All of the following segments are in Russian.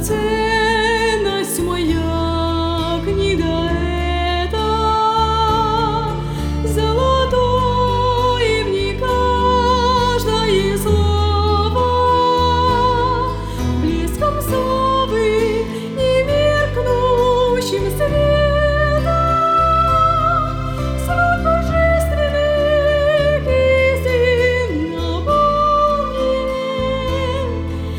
драгоценность моя, книга эта, золотой в ней каждое слово, блеском славы немеркнущим светом, слов божественных истин наполнен,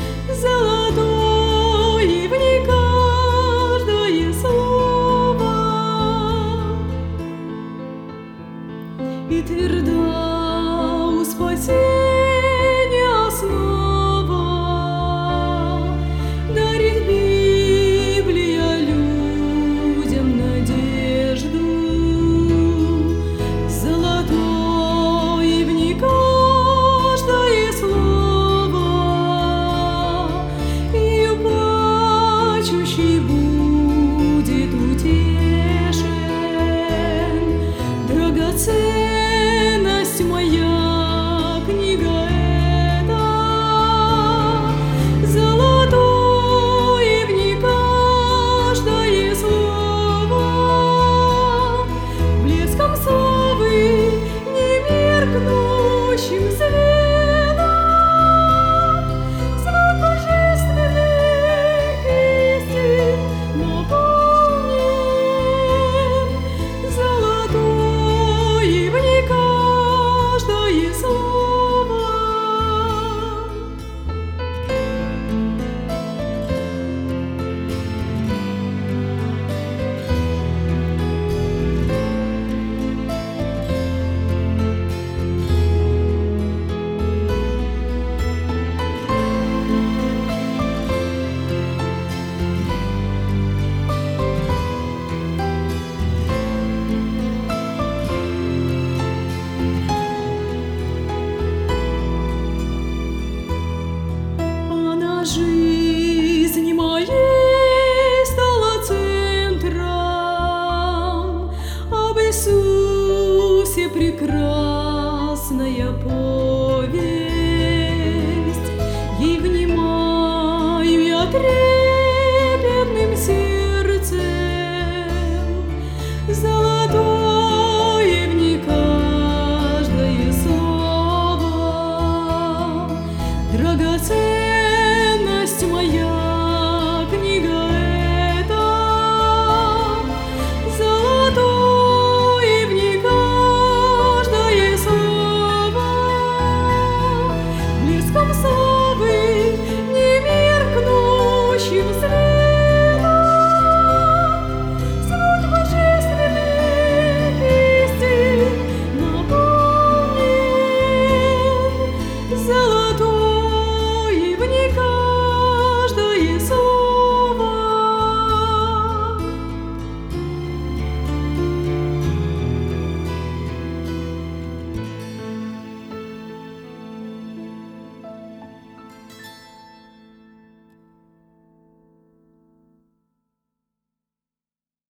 золотой в ней каждое слово, и тверда у спасения основа, дарит Библия людям надежду, золотой в ней каждое слово, ее плачущий будет утешен. Драгоценность моя, книга эта, золотой в ней каждое слово, блеском славы немеркнущим светом, слов божественных истин наполнен, золотой в ней каждое слово. Она жизни моей стала центром, об Иисусе прекрасная повесть, ей внимаю я трепетно.